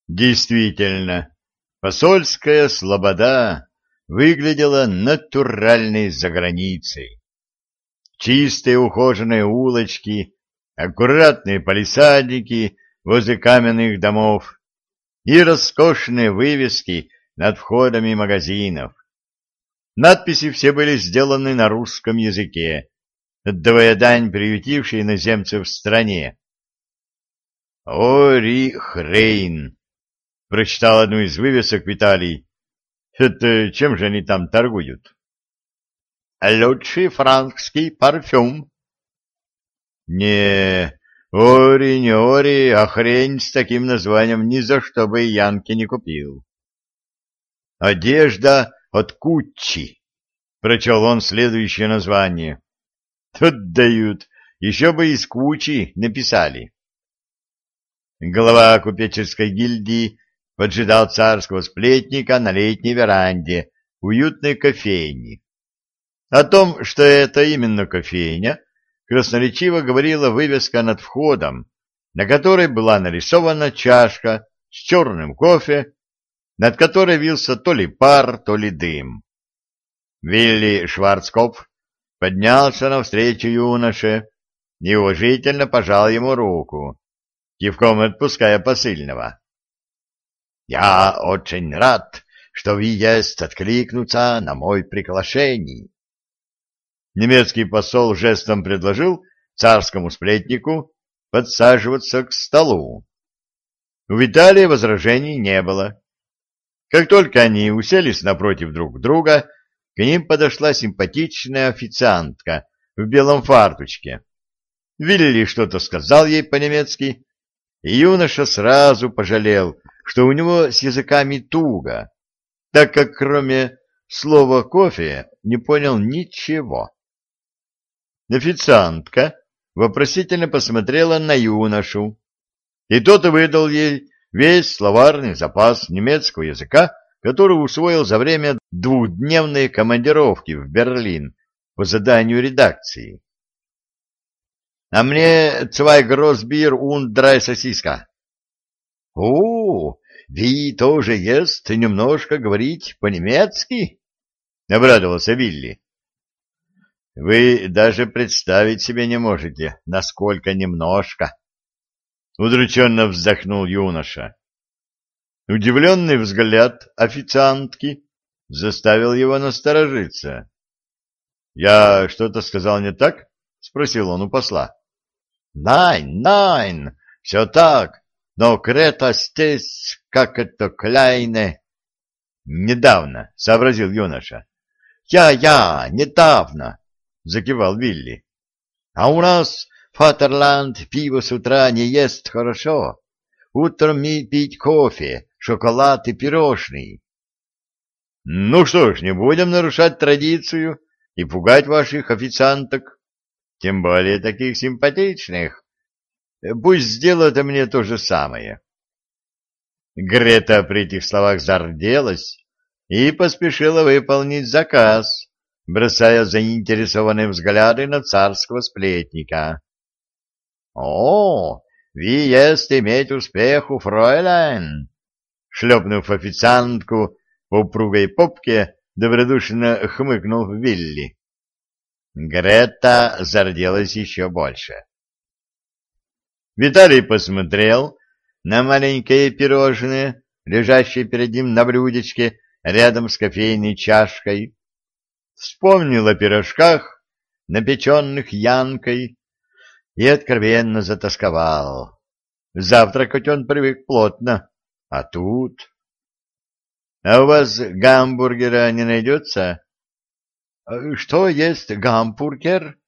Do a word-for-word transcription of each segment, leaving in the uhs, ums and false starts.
Действительно, посольская слобода выглядела натуральной заграницей. Чистые ухоженные улочки, аккуратные палисадники возле каменных домов и роскошные вывески над входами магазинов. Надписи все были сделаны на русском языке, отдавая дань приютившей иноземцев в стране. «Ори Хрейн», — прочитал одну из вывесок Виталий. «Это чем же они там торгуют?» «Лучший франкский парфюм». «Не, Ори, не Ори, а хрень с таким названием ни за что бы Янки не купил». «Одежда от Куччи», — прочел он следующее название. «Тут дают, еще бы из Кучи написали». Глава купеческой гильдии поджидал царского сплетника на летней веранде уютной кофейни. О том, что это именно кофейня, красноречиво говорила вывеска над входом, на которой была нарисована чашка с черным кофе, над которой вился то ли пар, то ли дым. Вилли Шварцкопф поднялся навстречу юноше и уважительно пожал ему руку, кивком отпуская посыльного. — Я очень рад, что вы есть откликнуться на мой приглашение. Немецкий посол жестом предложил царскому сплетнику подсаживаться к столу. У Виталия возражений не было. Как только они уселись напротив друг друга, к ним подошла симпатичная официантка в белом фартучке. Вилли что-то сказал ей по-немецки, и юноша сразу пожалел, что у него с языками туго, так как кроме слова «кофе» не понял ничего. Официантка вопросительно посмотрела на юношу, и тот выдал ей весь словарный запас немецкого языка, который усвоил за время двухдневной командировки в Берлин по заданию редакции. — А мне цвай гросбир und драй сосиска. — О, вы тоже есть немножко говорить по-немецки? — обрадовался Вилли. — Вы даже представить себе не можете, насколько немножко. Удрученно вздохнул юноша. Удивленный взгляд официантки заставил его насторожиться. — Я что-то сказал не так? — спросил он у посла. — Найн, найн, все так, но Крета здесь, как это, кляйне. — Недавно, — сообразил юноша. Я, — Я-я, недавно, — закивал Вилли. — А у нас, Фатерланд, пиво с утра не ест хорошо. Утром ми пить кофе, шоколад и пирожный. — Ну что ж, не будем нарушать традицию и пугать ваших официанток, тем более таких симпатичных. Пусть сделают мне то же самое. Грета при этих словах зарделась и поспешила выполнить заказ, бросая заинтересованные взгляды на царского сплетника. — О, вы есть иметь успеху, фройляйн! Шлепнув официантку по упругой попке, добродушно хмыкнул Вилли. Грета зарделась еще больше. Виталий посмотрел на маленькое пирожное, лежащее перед ним на блюдечке рядом с кофейной чашкой, вспомнил о пирожках, напеченных Янкой, и откровенно затасковал. Завтракать он привык плотно, а тут... — А у вас гамбургера не найдется? — Что есть гамбургер?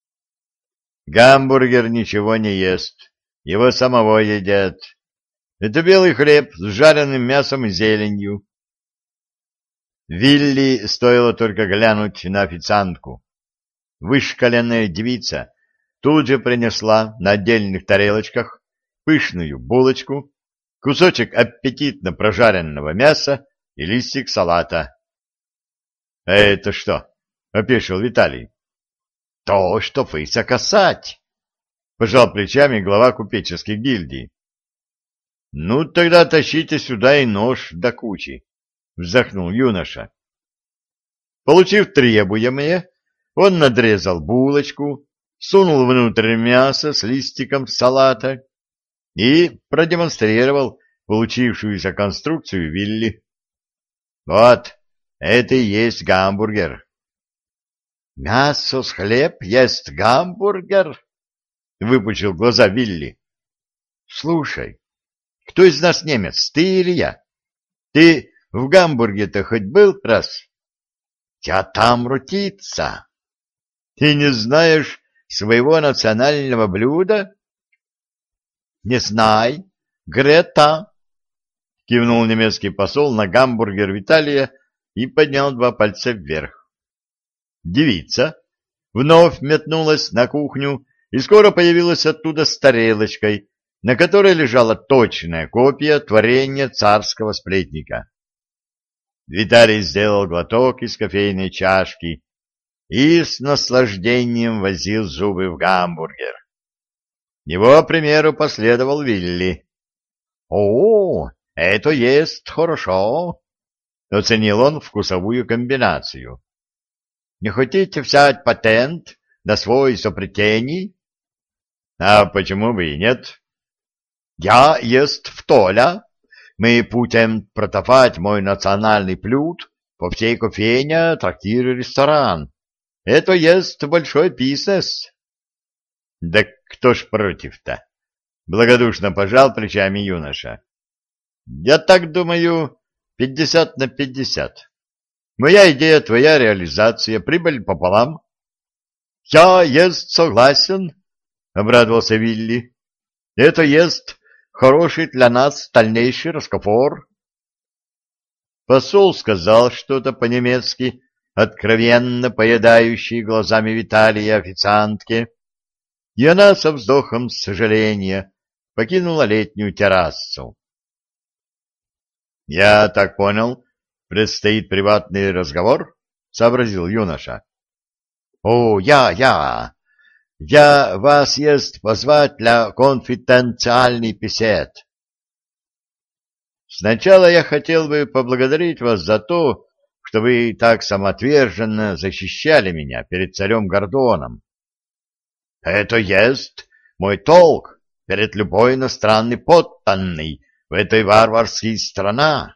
— Гамбургер ничего не ест, его самого едят. Это белый хлеб с жареным мясом и зеленью. Вилли стоило только глянуть на официантку. Вышкаленная девица тут же принесла на отдельных тарелочках пышную булочку, кусочек аппетитно прожаренного мяса и листик салата. — А это что? — опешил Виталий. — То, что фыся касать, — пожал плечами глава купеческих гильдий. — Ну, тогда тащите сюда и нож до кучи, — вздохнул юноша. Получив требуемое, он надрезал булочку, сунул внутрь мясо с листиком салата и продемонстрировал получившуюся конструкцию Вилли. Вот, это и есть гамбургер. Мясо с хлеб есть гамбургер? Выпучил глаза Вилли. Слушай, кто из нас немец, ты или я? Ты в Гамбурге-то хоть был раз? Тебя там рутится. Ты не знаешь своего национального блюда? Не знай, Грета, кивнул немецкий посол на гамбургер Виталия и поднял два пальца вверх. Девица вновь метнулась на кухню и скоро появилась оттуда с тарелочкой, на которой лежала точная копия творения царского сплетника. Виталий сделал глоток из кофейной чашки и с наслаждением возил зубы в гамбургер. Его примеру последовал Вилли. — О, это есть хорошо! — оценил он вкусовую комбинацию. — Не хотите взять патент на свой изобретений? — А почему бы и нет? — Я есть в Толя. Мы будем продавать мой национальный блюд по всей кофейне, трактир и ресторан. Это есть большой бизнес. — Да кто ж против-то? — благодушно пожал плечами юноша. — Я так думаю, пятьдесят на пятьдесят. Моя идея, твоя реализация, прибыль пополам. — Я есть согласен, — обрадовался Вилли. — Это есть хороший для нас дальнейший разговор. Посол сказал что-то по-немецки, откровенно поедающей глазами Виталия официантке, и она со вздохом сожаления покинула летнюю террасу. — Я так понял, предстоит приватный разговор? — сообразил юноша. — О, я, я! Я вас есть позвать для конфиденциальный бесед. Сначала я хотел бы поблагодарить вас за то, что вы так самоотверженно защищали меня перед царем Гордоном. Это есть мой толк перед любой иностранной подданной в этой варварской стране.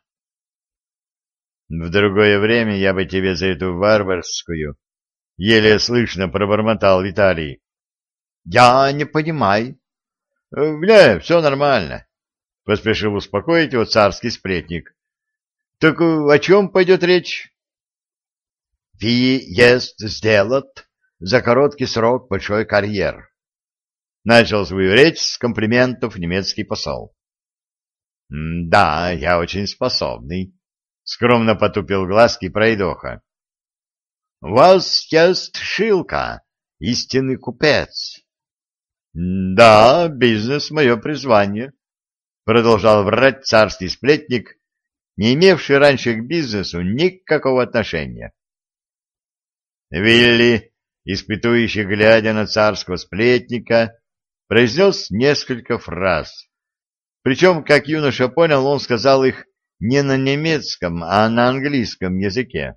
В другое время я бы тебе за эту варварскую еле слышно пробормотал Виталий. Я не понимаю. Не, все нормально, поспешил успокоить его царский сплетник. Так о чем пойдет речь? Ви есть сделать за короткий срок большой карьер. Начал свою речь с комплиментов немецкий посол. Да, я очень способный, скромно потупил глазки пройдоха. У вас есть Шилка, истинный купец. — Да, бизнес — мое призвание, — продолжал врать царский сплетник, не имевший раньше к бизнесу никакого отношения. Вилли, испытующий, глядя на царского сплетника, произнес несколько фраз. Причем, как юноша понял, он сказал их не на немецком, а на английском языке.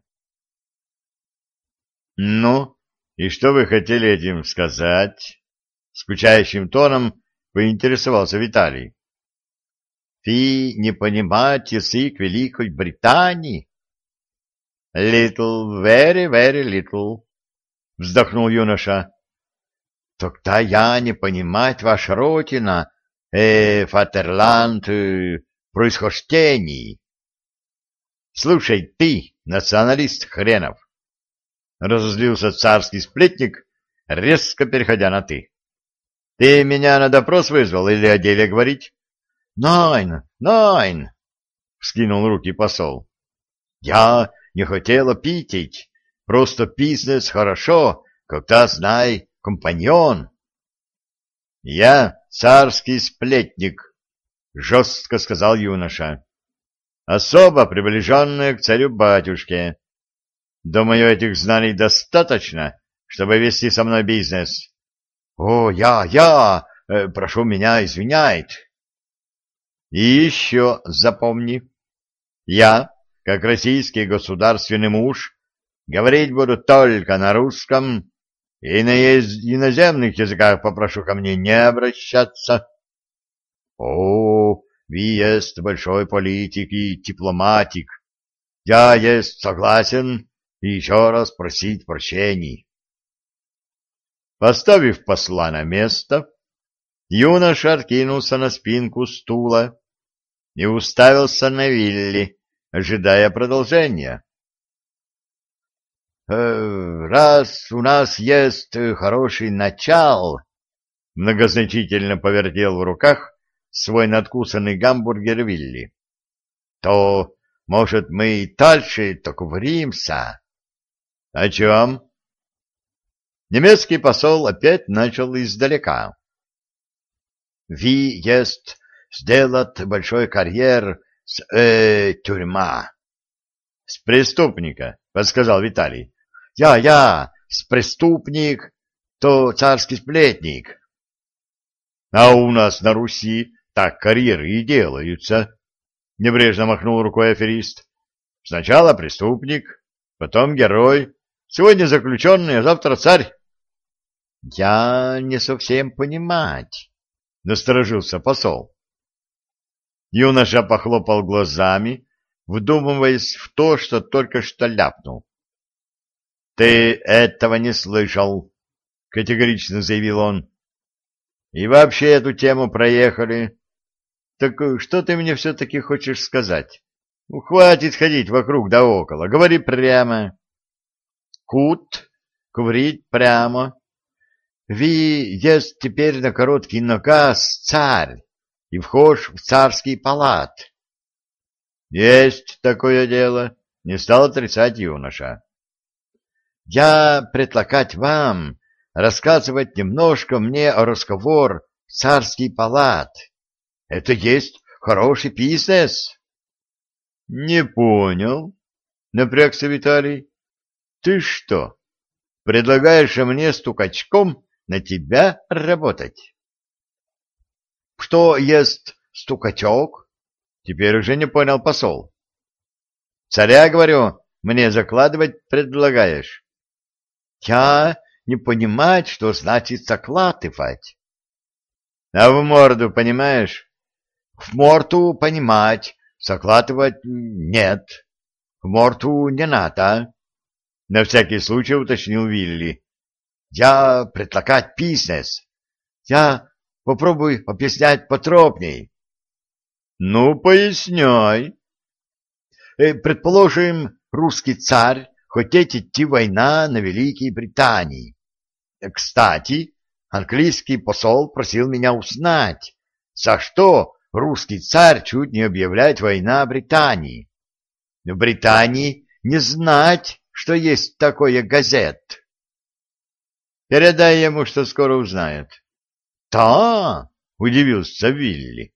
— Ну, и что вы хотели этим сказать? — скучающим тоном поинтересовался Виталий. — Вы не понимаете язык Великой Британии? — Little, very, very little, — вздохнул юноша. — Тогда я не понимать ваш родина, э, фатерланд, э, происхождений. — Слушай, ты, националист хренов! — разозлился царский сплетник, резко переходя на «ты». — Ты меня на допрос вызвал или о деле говорить? — Найн, найн! — вскинул руки посол. — Я не хотела питить, просто бизнес хорошо, когда, знай, компаньон. — Я царский сплетник, — жестко сказал юноша. — Особо приближенная к царю-батюшке. Думаю, этих знаний достаточно, чтобы вести со мной бизнес. — О, я, я, э, прошу меня извиняйте. И еще запомни, я, как российский государственный муж, говорить буду только на русском, и на иноземных языках попрошу ко мне не обращаться. О, вы есть большой политик и дипломатик. Я есть согласен и еще раз просить прощений. Поставив посла на место, юноша откинулся на спинку стула и уставился на Вилли, ожидая продолжения. «Раз у нас есть хороший начал», — многозначительно повертел в руках свой надкусанный гамбургер Вилли, «то, может, мы и дальше договоримся?» «О чем?» Немецкий посол опять начал издалека. «Ви есть сделать большой карьер с э, тюрьма». «С преступника», — подсказал Виталий. «Я, я, с преступник, то царский сплетник». «А у нас на Руси так карьеры и делаются», — небрежно махнул рукой аферист. «Сначала преступник, потом герой, сегодня заключенный, а завтра царь». «Я не совсем понимать», — насторожился посол. Юноша похлопал глазами, вдумываясь в то, что только что ляпнул. — Ты этого не слышал, — категорично заявил он. — И вообще эту тему проехали. Так что ты мне все-таки хочешь сказать? Ну, хватит ходить вокруг да около, говори прямо. — Кут, говорить прямо. Ви есть теперь на короткий ногаз царь и вхож в царский палат. — Есть такое дело, — не стал отрицать юноша. — Я предлагать вам рассказывать немножко мне о разговор в царский палат. Это есть хороший бизнес. — Не понял, — напрягся Виталий. — Ты что, предлагаешь мне стукачком на тебя работать? — Что есть стукачок? Теперь уже не понял посол. Царя, говорю, мне закладывать предлагаешь? Я не понимать, что значит закладывать. А в морду понимаешь? В морду понимать, закладывать нет. В морду не надо. На всякий случай уточнил Вилли. Я предлагать бизнес. Я попробую объяснять подробней. Ну, поясняй. Предположим, русский царь хотеть идти война на Великой Британии. Кстати, английский посол просил меня узнать, за что русский царь чуть не объявляет война Британии. В Британии не знать, что есть такое газет. Передай ему, что скоро узнает. — Да, — удивился Вилли.